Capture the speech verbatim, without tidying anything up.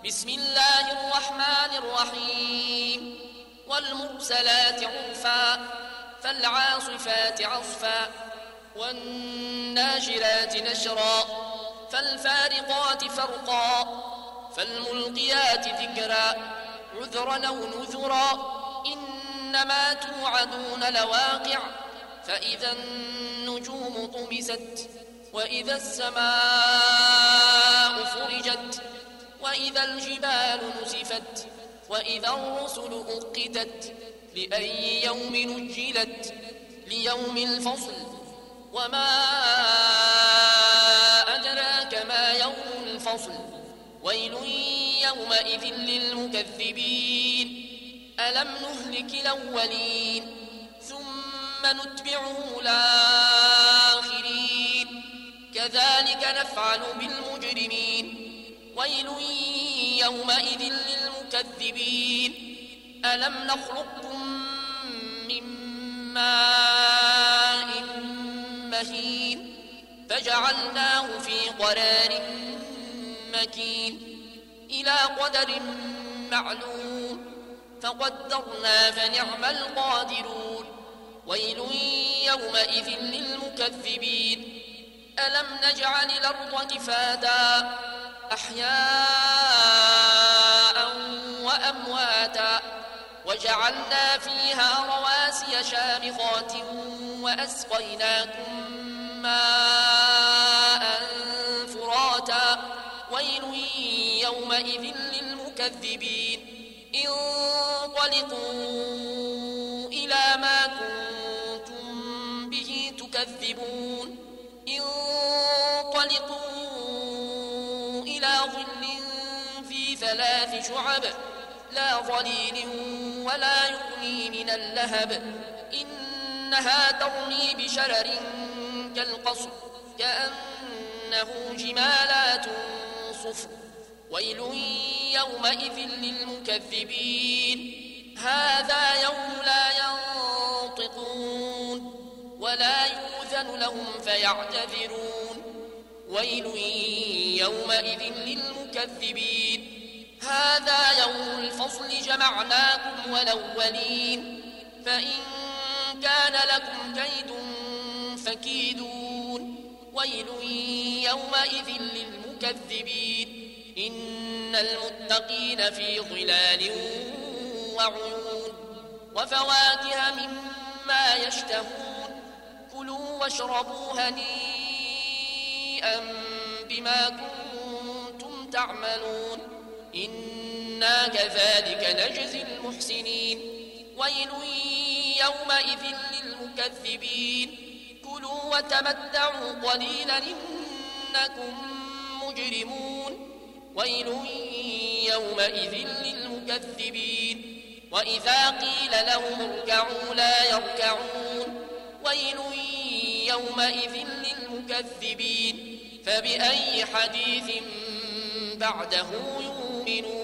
بسم الله الرحمن الرحيم والمرسلات عرفا فالعاصفات عصفا والناشرات نشرا فالفارقات فرقا فالملقيات ذكرا عذرا أو نذرا إنما توعدون لواقع فإذا النجوم طمست وإذا السماء فرجت وإذا الجبال نسفت وإذا الرسل أقتت لأي يوم نجلت ليوم الفصل وما أدراك ما يوم الفصل ويل يومئذ للمكذبين ألم نهلك الأولين ثم نتبعهم الآخرين كذلك نفعل بالمجرمين ويل يومئذ للمكذبين ألم نخلقكم من ماء مهين فجعلناه في قرار مكين إلى قدر معلوم فقدرنا فنعم القادرون ويل يومئذ للمكذبين ألم نجعل الأرض كفاتا أحياء وأمواتا وجعلنا فيها رواسي شامخات وأسقيناكم ماء فراتا ويل يومئذ للمكذبين انطلقوا إلى ما كنتم به تكذبون انطلقوا إلى ظل في ثلاث شعب لا ظليل ولا يغني من اللهب إنها ترمي بشرر كالقصر كأنه جمالات صفر ويل يومئذ للمكذبين هذا يوم لا ينطقون ولا يؤذن لهم فيعتذرون ويل يومئذ للمكذبين هذا يوم الفصل جمعناكم والأولين فإن كان لكم كيد فكيدون ويل يومئذ للمكذبين إن المتقين في ظلال وعيون وفواكه مما يشتهون كلوا واشربوا هنيئا بما كنتم تعملون إنا كذلك نجزي المحسنين ويل يومئذ للمكذبين كلوا وتمتعوا قليلا إنكم مجرمون ويل يومئذ للمكذبين وإذا قيل لهم اركعوا لا يركعون ويل يومئذ للمكذبين فبأي حديث بعده يؤمنون